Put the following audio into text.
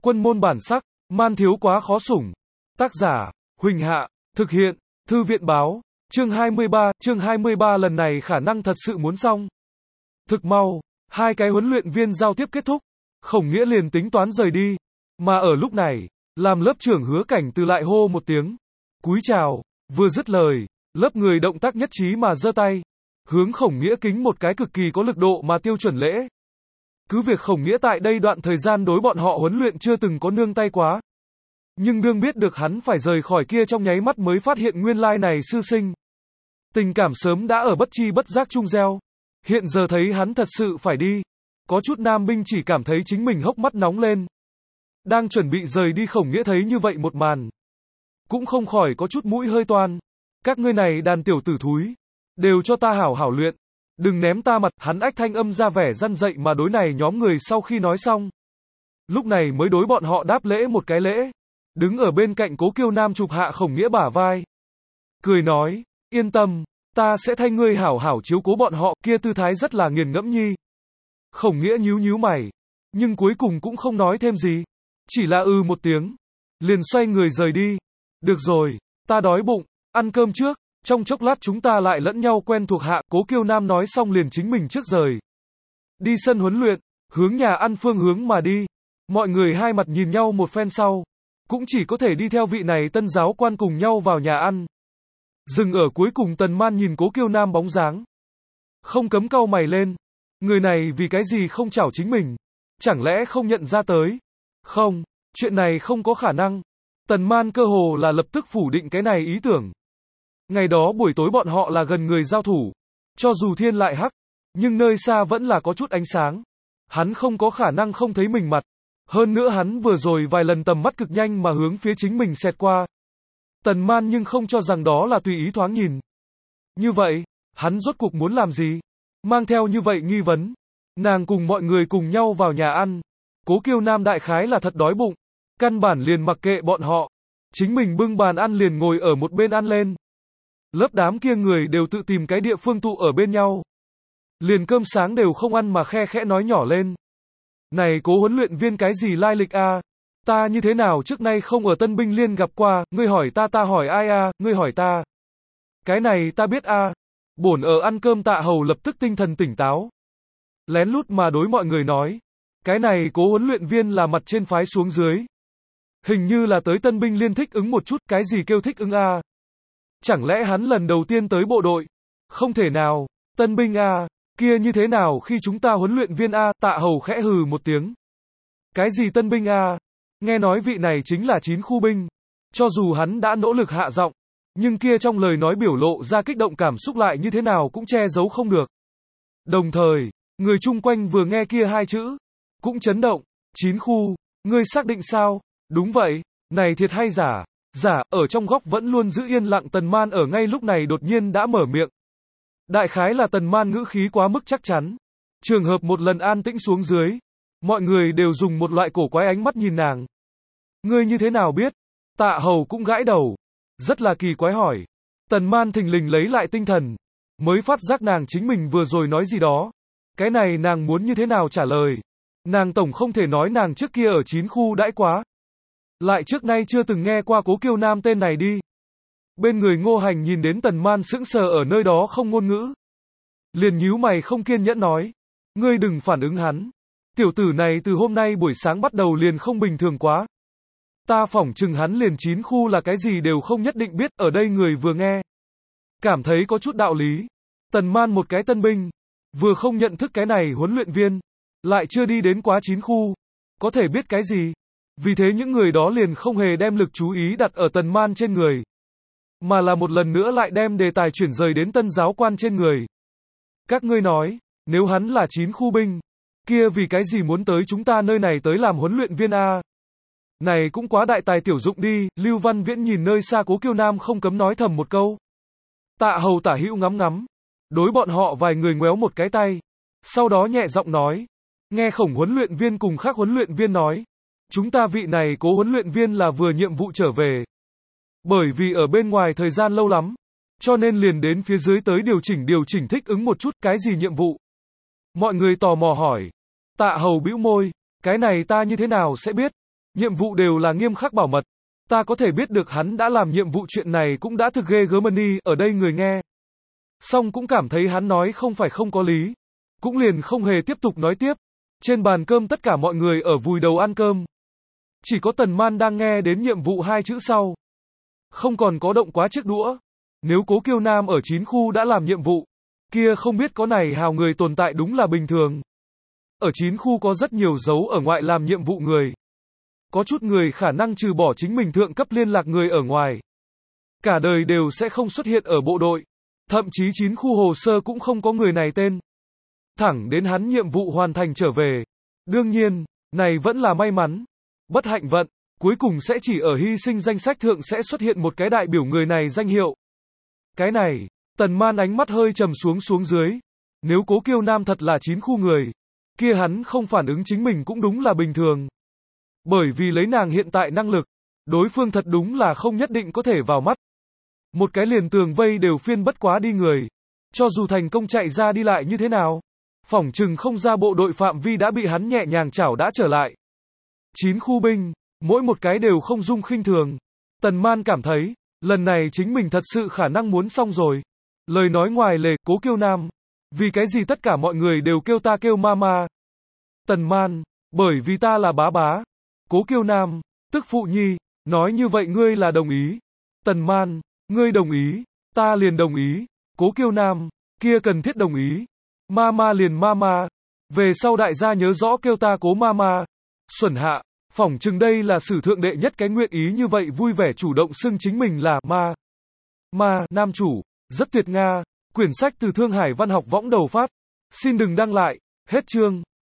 Quân môn bản sắc, man thiếu quá khó sủng. Tác giả, Huỳnh Hạ, thực hiện, Thư viện báo, chương 23 lần này khả năng thật sự muốn xong. Thực mau, hai cái huấn luyện viên giao tiếp kết thúc, Khổng Nghĩa liền tính toán rời đi, mà ở lúc này, làm lớp trưởng Hứa Cảnh Từ lại hô một tiếng, cúi chào, vừa dứt lời, lớp người động tác nhất trí mà giơ tay, hướng Khổng Nghĩa kính một cái cực kỳ có lực độ mà tiêu chuẩn lễ. Cứ việc Khổng Nghĩa tại đây đoạn thời gian đối bọn họ huấn luyện chưa từng có nương tay quá. Nhưng đương biết được hắn phải rời khỏi kia trong nháy mắt mới phát hiện nguyên lai này sư sinh. Tình cảm sớm đã ở bất chi bất giác chung gieo. Hiện giờ thấy hắn thật sự phải đi. Có chút nam binh chỉ cảm thấy chính mình hốc mắt nóng lên. Đang chuẩn bị rời đi Khổng Nghĩa thấy như vậy một màn. Cũng không khỏi có chút mũi hơi toan. Các ngươi này đàn tiểu tử thúi. Đều cho ta hảo hảo luyện. Đừng ném ta mặt, hắn ách thanh âm ra vẻ răn dậy mà đối này nhóm người sau khi nói xong. Lúc này mới đối bọn họ đáp lễ một cái lễ. Đứng ở bên cạnh Cố Kiêu Nam chụp hạ Khổng Nghĩa bả vai. Cười nói, yên tâm, ta sẽ thay ngươi hảo hảo chiếu cố bọn họ, kia tư thái rất là nghiền ngẫm nhi. Khổng Nghĩa nhíu nhíu mày, nhưng cuối cùng cũng không nói thêm gì. Chỉ là một tiếng. Liền xoay người rời đi. Được rồi, ta đói bụng, ăn cơm trước, trong chốc lát chúng ta lại lẫn nhau quen thuộc hạ. Cố Kiêu Nam nói xong liền chính mình trước rời. Đi sân huấn luyện, hướng nhà ăn phương hướng mà đi. Mọi người hai mặt nhìn nhau một phen sau. Cũng chỉ có thể đi theo vị này tân giáo quan cùng nhau vào nhà ăn. Dừng ở cuối cùng Tần Man nhìn Cố Kiêu Nam bóng dáng. Không cấm cau mày lên. Người này vì cái gì không chảo chính mình? Chẳng lẽ không nhận ra tới? Không, chuyện này không có khả năng. Tần Man cơ hồ là lập tức phủ định cái này ý tưởng. Ngày đó buổi tối bọn họ là gần người giao thủ. Cho dù thiên lại hắc, nhưng nơi xa vẫn là có chút ánh sáng. Hắn không có khả năng không thấy mình mặt. Hơn nữa hắn vừa rồi vài lần tầm mắt cực nhanh mà hướng phía chính mình xẹt qua. Tần Man nhưng không cho rằng đó là tùy ý thoáng nhìn. Như vậy, hắn rốt cuộc muốn làm gì? Mang theo như vậy nghi vấn. Nàng cùng mọi người cùng nhau vào nhà ăn. Cố Kiêu Nam đại khái là thật đói bụng. Căn bản liền mặc kệ bọn họ. Chính mình bưng bàn ăn liền ngồi ở một bên ăn lên. Lớp đám kia người đều tự tìm cái địa phương tụ ở bên nhau. Liền cơm sáng đều không ăn mà khe khẽ nói nhỏ lên. Này Cố huấn luyện viên cái gì lai lịch a? Ta như thế nào trước nay không ở Tân Binh Liên gặp qua, ngươi hỏi ta ta hỏi ai a, ngươi hỏi ta. Cái này ta biết a. Bổn ở ăn cơm Tạ Hầu lập tức tinh thần tỉnh táo. Lén lút mà đối mọi người nói. Cái này Cố huấn luyện viên là mặt trên phái xuống dưới. Hình như là tới Tân Binh Liên thích ứng một chút, cái gì kêu thích ứng a? Chẳng lẽ hắn lần đầu tiên tới bộ đội? Không thể nào, Tân Binh a. Kia như thế nào khi chúng ta huấn luyện viên A? Tạ Hầu khẽ hừ một tiếng. Cái gì tân binh A? Nghe nói vị này chính là 9 khu binh. Cho dù hắn đã nỗ lực hạ giọng, nhưng kia trong lời nói biểu lộ ra kích động cảm xúc lại như thế nào cũng che giấu không được. Đồng thời, người chung quanh vừa nghe kia hai chữ, cũng chấn động. 9 khu, ngươi xác định sao? Đúng vậy, này thiệt hay giả? Giả, ở trong góc vẫn luôn giữ yên lặng Tần Man ở ngay lúc này đột nhiên đã mở miệng. Đại khái là Tần Man ngữ khí quá mức chắc chắn. Trường hợp một lần an tĩnh xuống dưới. Mọi người đều dùng một loại cổ quái ánh mắt nhìn nàng. Ngươi như thế nào biết? Tạ Hầu cũng gãi đầu. Rất là kỳ quái hỏi. Tần Man thình lình lấy lại tinh thần. Mới phát giác nàng chính mình vừa rồi nói gì đó. Cái này nàng muốn như thế nào trả lời. Nàng tổng không thể nói nàng trước kia ở 9 khu đãi quá. Lại trước nay chưa từng nghe qua Cố Kiêu Nam tên này đi. Bên người Ngô Hành nhìn đến Tần Man sững sờ ở nơi đó không ngôn ngữ. Liền nhíu mày không kiên nhẫn nói. Ngươi đừng phản ứng hắn. Tiểu tử này từ hôm nay buổi sáng bắt đầu liền không bình thường quá. Ta phỏng chừng hắn liền 9 khu là cái gì đều không nhất định biết, ở đây người vừa nghe. Cảm thấy có chút đạo lý. Tần Man một cái tân binh. Vừa không nhận thức cái này huấn luyện viên. Lại chưa đi đến quá 9 khu. Có thể biết cái gì. Vì thế những người đó liền không hề đem lực chú ý đặt ở Tần Man trên người. Mà là một lần nữa lại đem đề tài chuyển rời đến tân giáo quan trên người. Các ngươi nói, nếu hắn là 9 khu binh, kia vì cái gì muốn tới chúng ta nơi này tới làm huấn luyện viên a? Này cũng quá đại tài tiểu dụng đi. Lưu Văn Viễn nhìn nơi xa Cố Kiêu Nam không cấm nói thầm một câu. Tạ Hầu tả hữu ngắm ngắm. Đối bọn họ vài người ngoéo một cái tay. Sau đó nhẹ giọng nói. Nghe Khổng huấn luyện viên cùng khác huấn luyện viên nói. Chúng ta vị này Cố huấn luyện viên là vừa nhiệm vụ trở về. Bởi vì ở bên ngoài thời gian lâu lắm, cho nên liền đến phía dưới tới điều chỉnh thích ứng một chút. Cái gì nhiệm vụ? Mọi người tò mò hỏi. Tạ Hầu bĩu môi, cái này ta như thế nào sẽ biết? Nhiệm vụ đều là nghiêm khắc bảo mật. Ta có thể biết được hắn đã làm nhiệm vụ, chuyện này cũng đã thực ghê gớm. Ở đây người nghe xong cũng cảm thấy hắn nói không phải không có lý, cũng liền không hề tiếp tục nói tiếp. Trên bàn cơm tất cả mọi người ở vùi đầu ăn cơm. Chỉ có Tần Man đang nghe đến nhiệm vụ hai chữ sau. Không còn có động quá chiếc đũa. Nếu Cố Kiêu Nam ở 9 khu đã làm nhiệm vụ, kia không biết có này hào người tồn tại đúng là bình thường. Ở 9 khu có rất nhiều dấu ở ngoại làm nhiệm vụ người. Có chút người khả năng trừ bỏ chính mình thượng cấp liên lạc người ở ngoài, cả đời đều sẽ không xuất hiện ở bộ đội. Thậm chí 9 khu hồ sơ cũng không có người này tên. Thẳng đến hắn nhiệm vụ hoàn thành trở về. Đương nhiên, này vẫn là may mắn. Bất hạnh vận, cuối cùng sẽ chỉ ở hy sinh danh sách thượng sẽ xuất hiện một cái đại biểu người này danh hiệu. Cái này, Tần Man ánh mắt hơi trầm xuống dưới. Nếu Cố Kiêu Nam thật là 9 khu người, kia hắn không phản ứng chính mình cũng đúng là bình thường. Bởi vì lấy nàng hiện tại năng lực, đối phương thật đúng là không nhất định có thể vào mắt. Một cái liền tường vây đều phiên bất quá đi người. Cho dù thành công chạy ra đi lại như thế nào, phỏng chừng không ra bộ đội phạm vi đã bị hắn nhẹ nhàng chảo đã trở lại. 9 khu binh, mỗi một cái đều không dung khinh thường. Tần Man cảm thấy, lần này chính mình thật sự khả năng muốn xong rồi. Lời nói ngoài lề, Cố Kiêu Nam. Vì cái gì tất cả mọi người đều kêu ta kêu mama? Tần Man, bởi vì ta là bá bá. Cố Kiêu Nam, tức phụ nhi, nói như vậy ngươi là đồng ý. Tần Man, ngươi đồng ý, ta liền đồng ý. Cố Kiêu Nam, kia cần thiết đồng ý. Mama liền mama. Về sau đại gia nhớ rõ kêu ta Cố mama. Xuẩn hạ, phỏng chừng đây là sử thượng đệ nhất cái nguyện ý như vậy vui vẻ chủ động xưng chính mình là nam chủ. Rất tuyệt Nga. Quyển sách từ Thương Hải Văn học võng đầu phát. Xin đừng đăng lại. Hết chương.